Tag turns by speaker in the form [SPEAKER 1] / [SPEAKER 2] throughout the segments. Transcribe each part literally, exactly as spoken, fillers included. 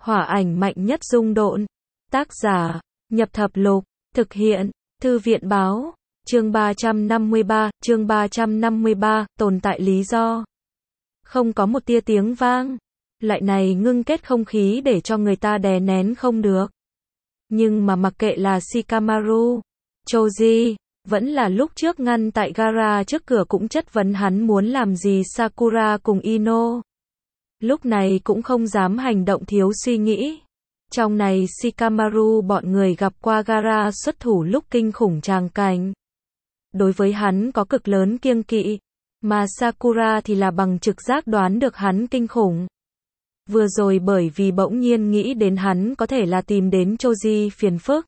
[SPEAKER 1] Hỏa ảnh mạnh nhất dung độn. Tác giả, Nhập Thập Lục. Thực hiện, Thư viện báo. Chương ba trăm năm mươi ba, chương ba trăm năm mươi ba, tồn tại lý do. Không có một tia tiếng vang. Loại này ngưng kết không khí để cho người ta đè nén không được. Nhưng mà mặc kệ là Shikamaru, Choji, vẫn là lúc trước ngăn tại gara trước cửa cũng chất vấn hắn muốn làm gì Sakura cùng Ino. Lúc này cũng không dám hành động thiếu suy nghĩ. Trong này Shikamaru bọn người gặp qua gara xuất thủ lúc kinh khủng tràng cảnh. Đối với hắn có cực lớn kiêng kỵ, mà Sakura thì là bằng trực giác đoán được hắn kinh khủng. Vừa rồi bởi vì bỗng nhiên nghĩ đến hắn có thể là tìm đến Choji phiền phức,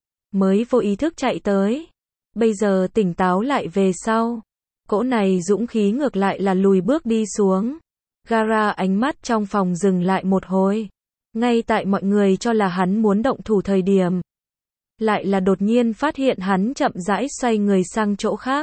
[SPEAKER 1] mới vô ý thức chạy tới. Bây giờ tỉnh táo lại về sau, cỗ này dũng khí ngược lại là lùi bước đi xuống. Gara ánh mắt trong phòng dừng lại một hồi. Ngay tại mọi người cho là hắn muốn động thủ thời điểm, lại là đột nhiên phát hiện hắn chậm rãi xoay người sang chỗ khác,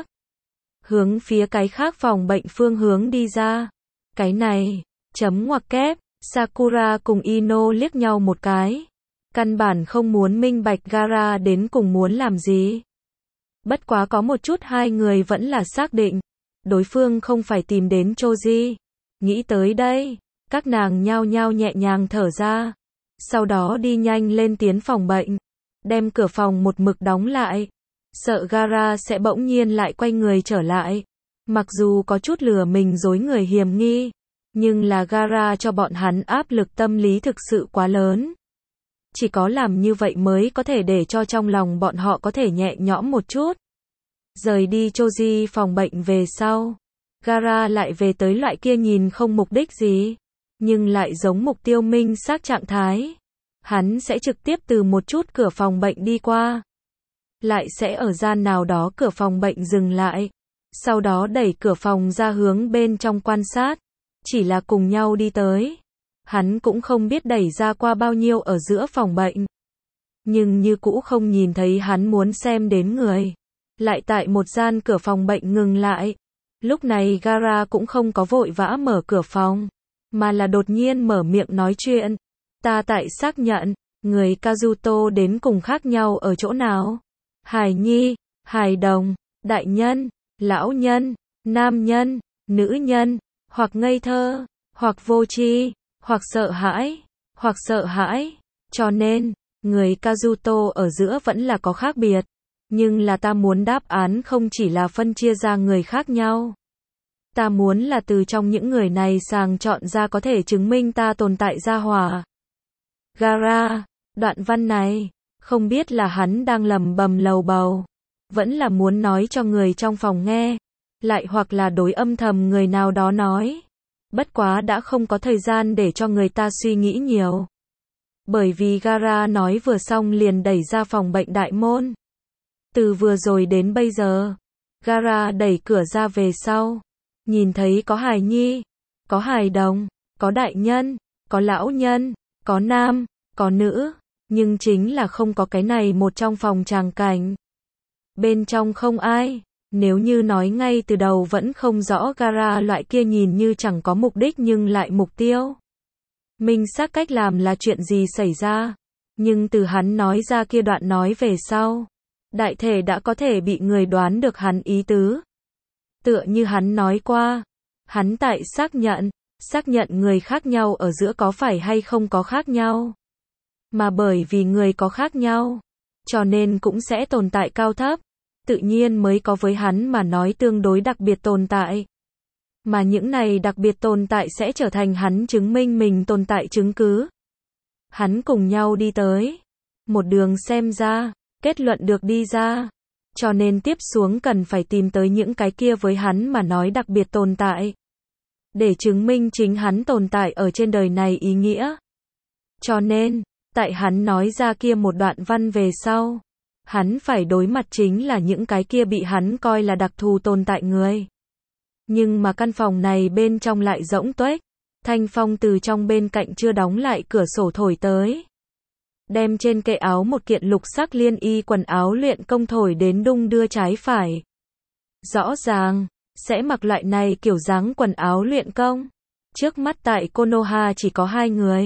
[SPEAKER 1] hướng phía cái khác phòng bệnh phương hướng đi ra. Cái này, chấm ngoặc kép, Sakura cùng Ino liếc nhau một cái. Căn bản không muốn minh bạch Gara đến cùng muốn làm gì. Bất quá có một chút hai người vẫn là xác định, đối phương không phải tìm đến Choji. Nghĩ tới đây, các nàng nhao nhao nhẹ nhàng thở ra. Sau đó đi nhanh lên tiến phòng bệnh, đem cửa phòng một mực đóng lại. Sợ Gara sẽ bỗng nhiên lại quay người trở lại. Mặc dù có chút lừa mình dối người hiểm nghi, nhưng là Gara cho bọn hắn áp lực tâm lý thực sự quá lớn. Chỉ có làm như vậy mới có thể để cho trong lòng bọn họ có thể nhẹ nhõm một chút. Rời đi Choji phòng bệnh về sau, Gara lại về tới loại kia nhìn không mục đích gì, nhưng lại giống mục tiêu minh xác trạng thái. Hắn sẽ trực tiếp từ một chút cửa phòng bệnh đi qua, lại sẽ ở gian nào đó cửa phòng bệnh dừng lại, sau đó đẩy cửa phòng ra hướng bên trong quan sát. Chỉ là cùng nhau đi tới, hắn cũng không biết đẩy ra qua bao nhiêu ở giữa phòng bệnh, nhưng như cũ không nhìn thấy hắn muốn xem đến người. Lại tại một gian cửa phòng bệnh ngừng lại. Lúc này Gara cũng không có vội vã mở cửa phòng, mà là đột nhiên mở miệng nói chuyện. Ta tại xác nhận, người Kazuto đến cùng khác nhau ở chỗ nào? Hài nhi, hài đồng, đại nhân, lão nhân, nam nhân, nữ nhân, hoặc ngây thơ, hoặc vô tri, hoặc sợ hãi, hoặc sợ hãi. Cho nên, người Kazuto ở giữa vẫn là có khác biệt. Nhưng là ta muốn đáp án không chỉ là phân chia ra người khác nhau. Ta muốn là từ trong những người này sàng chọn ra có thể chứng minh ta tồn tại ra hỏa. Gara, đoạn văn này, không biết là hắn đang lầm bầm lầu bầu, vẫn là muốn nói cho người trong phòng nghe, lại hoặc là đối âm thầm người nào đó nói. Bất quá đã không có thời gian để cho người ta suy nghĩ nhiều. Bởi vì Gara nói vừa xong liền đẩy ra phòng bệnh đại môn. Từ vừa rồi đến bây giờ, Gara đẩy cửa ra về sau, nhìn thấy có hài nhi, có hài đồng, có đại nhân, có lão nhân, có nam, có nữ, nhưng chính là không có cái này một trong phòng tràng cảnh. Bên trong không ai. Nếu như nói ngay từ đầu vẫn không rõ Gara loại kia nhìn như chẳng có mục đích nhưng lại mục tiêu minh xác cách làm là chuyện gì xảy ra. Nhưng từ hắn nói ra kia đoạn nói về sau, đại thể đã có thể bị người đoán được hắn ý tứ. Tựa như hắn nói qua, hắn tại xác nhận, xác nhận người khác nhau ở giữa có phải hay không có khác nhau. Mà bởi vì người có khác nhau, cho nên cũng sẽ tồn tại cao thấp, tự nhiên mới có với hắn mà nói tương đối đặc biệt tồn tại. Mà những này đặc biệt tồn tại sẽ trở thành hắn chứng minh mình tồn tại chứng cứ. Hắn cùng nhau đi tới, một đường xem ra, kết luận được đi ra. Cho nên tiếp xuống cần phải tìm tới những cái kia với hắn mà nói đặc biệt tồn tại, để chứng minh chính hắn tồn tại ở trên đời này ý nghĩa. Cho nên, tại hắn nói ra kia một đoạn văn về sau, hắn phải đối mặt chính là những cái kia bị hắn coi là đặc thù tồn tại người. Nhưng mà căn phòng này bên trong lại rỗng tuếch. Thanh phong từ trong bên cạnh chưa đóng lại cửa sổ thổi tới, đem trên kệ áo một kiện lục sắc liên y quần áo luyện công thổi đến đung đưa trái phải. Rõ ràng, sẽ mặc loại này kiểu dáng quần áo luyện công. Trước mắt tại Konoha chỉ có hai người.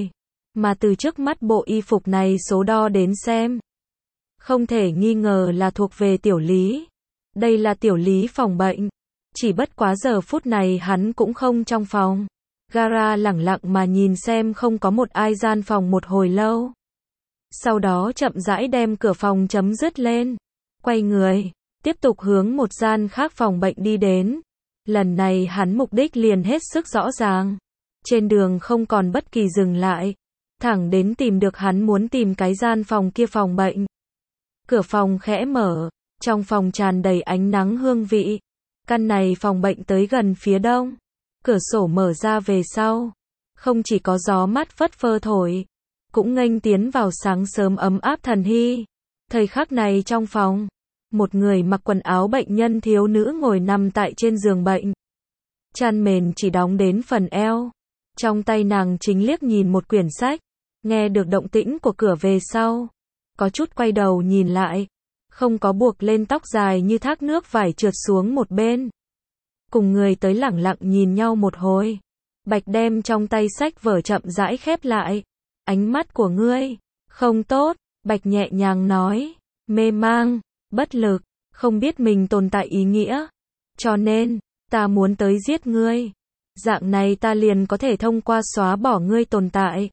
[SPEAKER 1] mà từ trước mắt bộ y phục này số đo đến xem. Không thể nghi ngờ là thuộc về Tiểu Lý. Đây là Tiểu Lý phòng bệnh. Chỉ bất quá giờ phút này hắn cũng không trong phòng. Gara lẳng lặng mà nhìn xem không có một ai gian phòng một hồi lâu. Sau đó chậm rãi đem cửa phòng chấm dứt lên. Quay người, tiếp tục hướng một gian khác phòng bệnh đi đến. Lần này hắn mục đích liền hết sức rõ ràng. Trên đường không còn bất kỳ dừng lại. Thẳng đến tìm được hắn muốn tìm cái gian phòng kia phòng bệnh. Cửa phòng khẽ mở. Trong phòng tràn đầy ánh nắng hương vị. Căn này phòng bệnh tới gần phía đông. Cửa sổ mở ra về sau. Không chỉ có gió mát phất phơ thổi. Cũng nghênh tiến vào sáng sớm ấm áp thần hy. Thời khắc này trong phòng. Một người mặc quần áo bệnh nhân thiếu nữ ngồi nằm tại trên giường bệnh. Chăn mền chỉ đóng đến phần eo. Trong tay nàng chính liếc nhìn một quyển sách. Nghe được động tĩnh của cửa về sau. Có chút quay đầu nhìn lại. Không có buộc lên tóc dài như thác nước vải trượt xuống một bên. Cùng người tới lẳng lặng nhìn nhau một hồi. Bạch đem trong tay sách vở chậm rãi khép lại. Ánh mắt của ngươi, không tốt, Bạch nhẹ nhàng nói. Mê mang, bất lực, không biết mình tồn tại ý nghĩa. Cho nên, ta muốn tới giết ngươi. Dạng này ta liền có thể thông qua xóa bỏ ngươi tồn tại.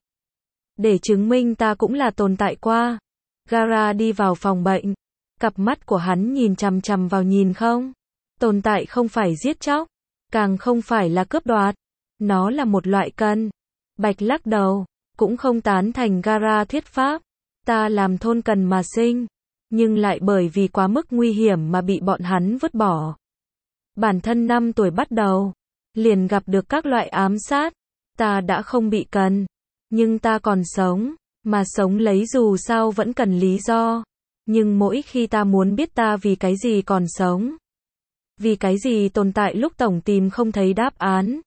[SPEAKER 1] Để chứng minh ta cũng là tồn tại qua. Gara đi vào phòng bệnh. Cặp mắt của hắn nhìn chằm chằm vào nhìn không. Tồn tại không phải giết chóc. Càng không phải là cướp đoạt. Nó là một loại cần. Bạch lắc đầu. Cũng không tán thành Gara thuyết pháp. Ta làm thôn cần mà sinh. Nhưng lại bởi vì quá mức nguy hiểm mà bị bọn hắn vứt bỏ. Bản thân năm tuổi bắt đầu. Liền gặp được các loại ám sát. Ta đã không bị cần. Nhưng ta còn sống. Mà sống lấy dù sao vẫn cần lý do. Nhưng mỗi khi ta muốn biết ta vì cái gì còn sống. Vì cái gì tồn tại lúc tổng tìm không thấy đáp án.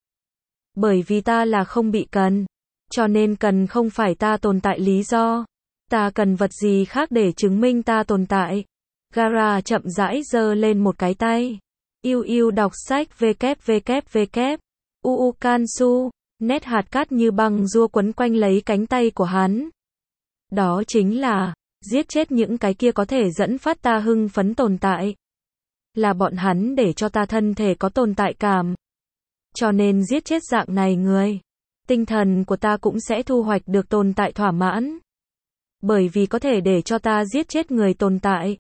[SPEAKER 1] Bởi vì ta là không bị cần. Cho nên cần không phải ta tồn tại lý do. Ta cần vật gì khác để chứng minh ta tồn tại. Gara chậm rãi giơ lên một cái tay. Yêu yêu đọc sách www. Uu Kansu. Nét hạt cát như băng rua quấn quanh lấy cánh tay của hắn. Đó chính là giết chết những cái kia có thể dẫn phát ta hưng phấn tồn tại. Là bọn hắn để cho ta thân thể có tồn tại cảm. Cho nên giết chết dạng này người. Tinh thần của ta cũng sẽ thu hoạch được tồn tại thỏa mãn. Bởi vì có thể để cho ta giết chết người tồn tại.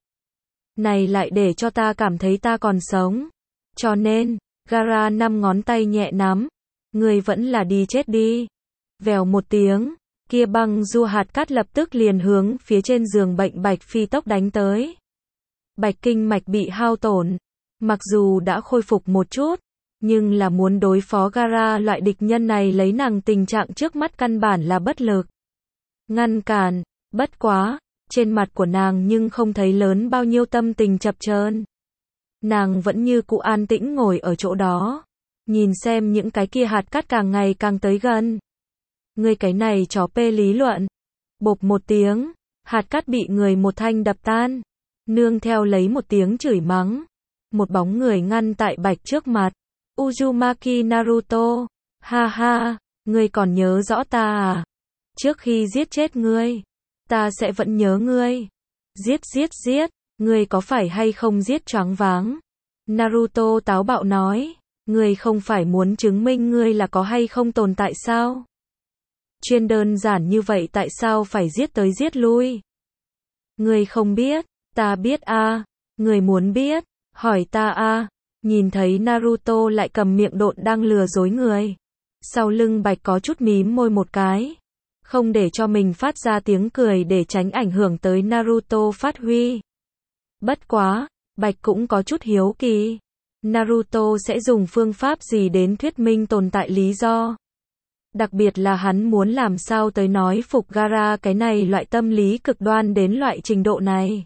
[SPEAKER 1] Này lại để cho ta cảm thấy ta còn sống. Cho nên, Gara năm ngón tay nhẹ nắm. Người vẫn là đi chết đi. Vèo một tiếng. Kia băng du hạt cát lập tức liền hướng phía trên giường bệnh Bạch phi tốc đánh tới. Bạch kinh mạch bị hao tổn. Mặc dù đã khôi phục một chút. Nhưng là muốn đối phó Gara loại địch nhân này lấy nàng tình trạng trước mắt căn bản là bất lực. Ngăn cản, bất quá, trên mặt của nàng nhưng không thấy lớn bao nhiêu tâm tình chập chờn. Nàng vẫn như cũ an tĩnh ngồi ở chỗ đó. Nhìn xem những cái kia hạt cát càng ngày càng tới gần. Người cái này chó pê lý luận. Bộp một tiếng, hạt cát bị người một thanh đập tan. Nương theo lấy một tiếng chửi mắng. Một bóng người ngăn tại Bạch trước mặt. Uzumaki Naruto. Ha ha, ngươi còn nhớ rõ ta à? Trước khi giết chết ngươi, ta sẽ vẫn nhớ ngươi. Giết giết giết, ngươi có phải hay không giết choáng váng? Naruto táo bạo nói. Ngươi không phải muốn chứng minh ngươi là có hay không tồn tại sao? Chuyên đơn giản như vậy tại sao phải giết tới giết lui? Ngươi không biết, ta biết a. À. Ngươi muốn biết, hỏi ta a. À. Nhìn thấy Naruto lại cầm miệng độn đang lừa dối người. Sau lưng Bạch có chút mím môi một cái. Không để cho mình phát ra tiếng cười để tránh ảnh hưởng tới Naruto phát huy. Bất quá, Bạch cũng có chút hiếu kỳ. Naruto sẽ dùng phương pháp gì đến thuyết minh tồn tại lý do? Đặc biệt là hắn muốn làm sao tới nói phục Gara cái này loại tâm lý cực đoan đến loại trình độ này.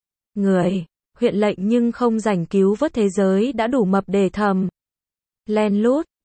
[SPEAKER 1] Người, huyện lệnh nhưng không rảnh cứu vớt thế giới đã đủ mập để thầm. Len lút,